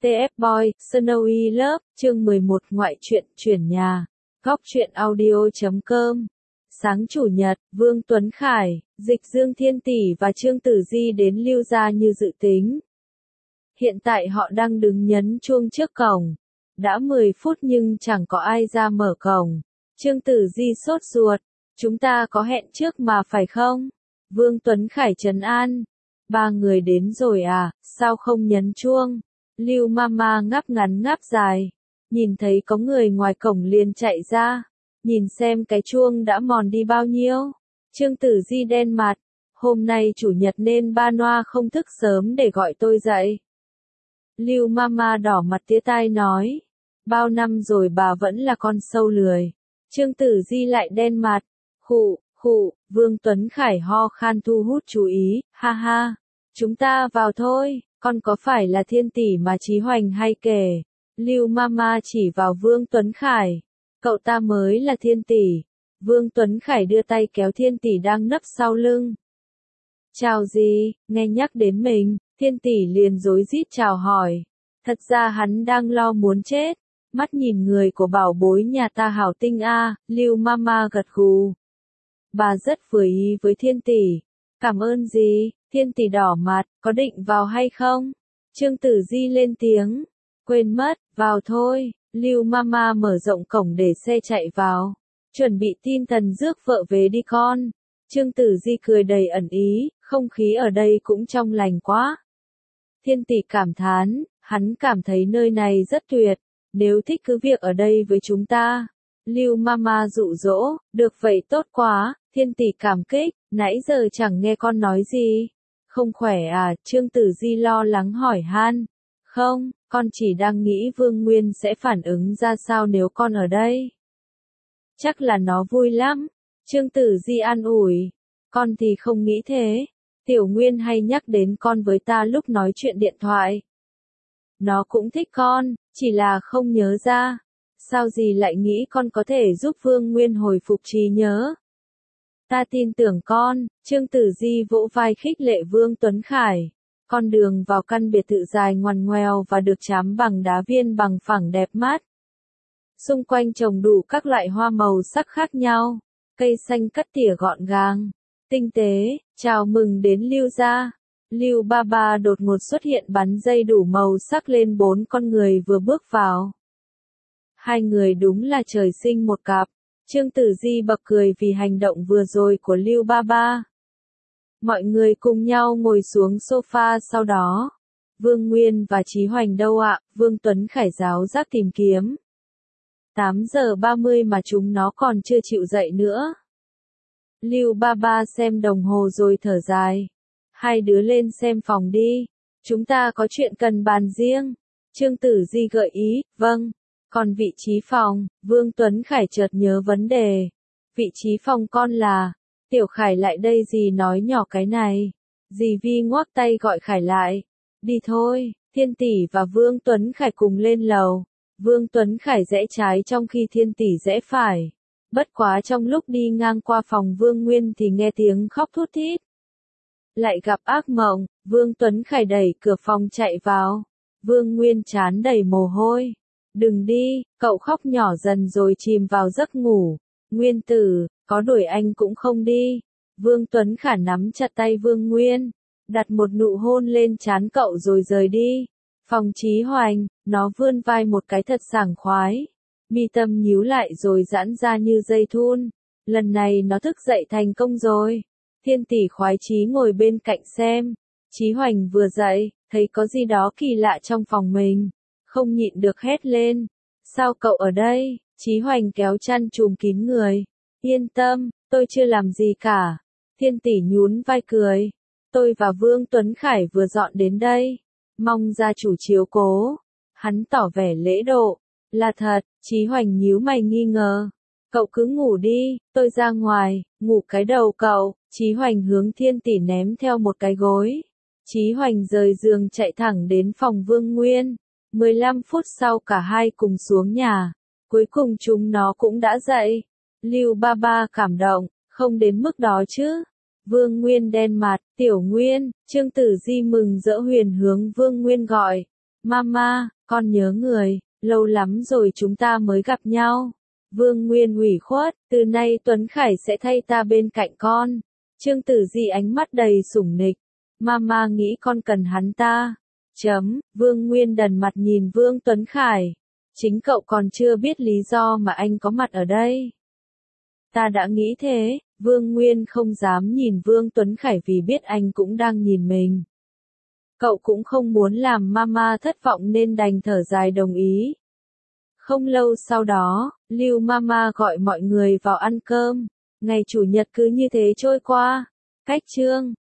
TF Boy, Snowy Love, chương 11 ngoại truyện chuyển nhà. Góc truyện audio.com. Sáng Chủ nhật, Vương Tuấn Khải, Dịch Dương Thiên Tỷ và Trương Tử Di đến Lưu gia như dự tính. Hiện tại họ đang đứng nhấn chuông trước cổng. Đã 10 phút nhưng chẳng có ai ra mở cổng. Trương Tử Di sốt ruột. Chúng ta có hẹn trước mà phải không? Vương Tuấn Khải trấn an. 3 người đến rồi à, sao không nhấn chuông? Lưu Mama ngáp ngắn ngáp dài. Nhìn thấy có người ngoài cổng liền chạy ra. Nhìn xem cái chuông đã mòn đi bao nhiêu. Trương Tử Di đen mặt. Hôm nay chủ nhật nên ba Noa không thức sớm để gọi tôi dậy. Lưu Mama đỏ mặt tía tai nói. Bao năm rồi bà vẫn là con sâu lười. Trương Tử Di lại đen mặt. Khụ, Vương Tuấn Khải ho khan thu hút chú ý, ha ha. Chúng ta vào thôi, con có phải là Thiên Tỷ mà Chí Hoành hay kể? Lưu Mama chỉ vào Vương Tuấn Khải. Cậu ta mới là Thiên Tỷ. Vương Tuấn Khải đưa tay kéo Thiên Tỷ đang nấp sau lưng. Chào gì, nghe nhắc đến mình, Thiên Tỷ liền rối rít chào hỏi. Thật ra hắn đang lo muốn chết. Mắt nhìn người của bảo bối nhà ta hảo tinh a, Lưu Mama gật gù. Bà rất vừa ý với Thiên Tỷ. Cảm ơn gì? Thiên Tỷ đỏ mặt, có định vào hay không? Trương Tử Di lên tiếng. Quên mất, vào thôi. Lưu Mama mở rộng cổng để xe chạy vào. Chuẩn bị tin Tần rước vợ về đi con. Trương Tử Di cười đầy ẩn ý, không khí ở đây cũng trong lành quá. Thiên Tỷ cảm thán, hắn cảm thấy nơi này rất tuyệt. Nếu thích cứ việc ở đây với chúng ta. Lưu Mama dụ dỗ, được vậy tốt quá. Thiên Tỷ cảm kích, nãy giờ chẳng nghe con nói gì. Không khỏe à, Trương Tử Di lo lắng hỏi han. Không, con chỉ đang nghĩ Vương Nguyên sẽ phản ứng ra sao nếu con ở đây. Chắc là nó vui lắm. Trương Tử Di an ủi. Con thì không nghĩ thế. Tiểu Nguyên hay nhắc đến con với ta lúc nói chuyện điện thoại. Nó cũng thích con, chỉ là không nhớ ra. Sao gì lại nghĩ con có thể giúp Vương Nguyên hồi phục trí nhớ? Ta tin tưởng con. Trương Tử Di vỗ vai khích lệ Vương Tuấn Khải. Con đường vào căn biệt thự dài ngoằn ngoèo và được trám bằng đá viên bằng phẳng đẹp mắt. Xung quanh trồng đủ các loại hoa màu sắc khác nhau. Cây xanh cắt tỉa gọn gàng, tinh tế. Chào mừng đến Lưu gia. Lưu Baba đột ngột xuất hiện bắn dây đủ màu sắc lên 4 con người vừa bước vào. Hai người đúng là trời sinh một cặp. Trương Tử Di bật cười vì hành động vừa rồi của Lưu Baba. Mọi người cùng nhau ngồi xuống sofa sau đó. Vương Nguyên và Chí Hoành đâu ạ? Vương Tuấn Khải giáo giác tìm kiếm. 8 giờ 30 mà chúng nó còn chưa chịu dậy nữa. Lưu Baba xem đồng hồ rồi thở dài. Hai đứa lên xem phòng đi. Chúng ta có chuyện cần bàn riêng. Trương Tử Di gợi ý, vâng. Còn vị trí phòng, Vương Tuấn Khải chợt nhớ vấn đề. Vị trí phòng con là, Tiểu Khải lại đây dì nói nhỏ cái này. Dì Vi ngoắc tay gọi Khải lại. Đi thôi, Thiên Tỷ và Vương Tuấn Khải cùng lên lầu. Vương Tuấn Khải rẽ trái trong khi Thiên Tỷ rẽ phải. Bất quá trong lúc đi ngang qua phòng Vương Nguyên thì nghe tiếng khóc thút thít. Lại gặp ác mộng, Vương Tuấn Khải đẩy cửa phòng chạy vào. Vương Nguyên trán đầy mồ hôi. Đừng đi, cậu khóc nhỏ dần rồi chìm vào giấc ngủ. Nguyên tử, có đuổi anh cũng không đi. Vương Tuấn Khải nắm chặt tay Vương Nguyên, đặt một nụ hôn lên trán cậu rồi rời đi. Phòng Chí Hoành, nó vươn vai một cái thật sảng khoái. Mi tâm nhíu lại rồi giãn ra như dây thun. Lần này nó thức dậy thành công rồi. Thiên Tỷ khoái chí ngồi bên cạnh xem. Chí Hoành vừa dậy, thấy có gì đó kỳ lạ trong phòng mình. Không nhịn được hét lên. Sao cậu ở đây? Chí Hoành kéo chăn trùm kín người. Yên tâm, tôi chưa làm gì cả. Thiên Tỷ nhún vai cười. Tôi và Vương Tuấn Khải vừa dọn đến đây. Mong gia chủ chiếu cố. Hắn tỏ vẻ lễ độ. Là thật, Chí Hoành nhíu mày nghi ngờ. Cậu cứ ngủ đi, tôi ra ngoài, ngủ cái đầu cậu. Chí Hoành hướng Thiên Tỷ ném theo một cái gối. Chí Hoành rời giường chạy thẳng đến phòng Vương Nguyên. 15 phút sau cả hai cùng xuống nhà. Cuối cùng chúng nó cũng đã dậy. Lưu Baba cảm động, không đến mức đó chứ. Vương Nguyên đen mặt, Tiểu Nguyên, Trương Tử Di mừng rỡ huyền hướng Vương Nguyên gọi. Mama, con nhớ người, lâu lắm rồi chúng ta mới gặp nhau. Vương Nguyên ủy khuất, từ nay Tuấn Khải sẽ thay ta bên cạnh con. Trương Tử Di ánh mắt đầy sủng nịch. Mama nghĩ con cần hắn ta. Vương Nguyên đần mặt nhìn Vương Tuấn Khải. Chính cậu còn chưa biết lý do mà anh có mặt ở đây. Ta đã nghĩ thế, Vương Nguyên không dám nhìn Vương Tuấn Khải vì biết anh cũng đang nhìn mình. Cậu cũng không muốn làm Mama thất vọng nên đành thở dài đồng ý. Không lâu sau đó, Lưu Mama gọi mọi người vào ăn cơm. Ngày Chủ nhật cứ như thế trôi qua. Cách chương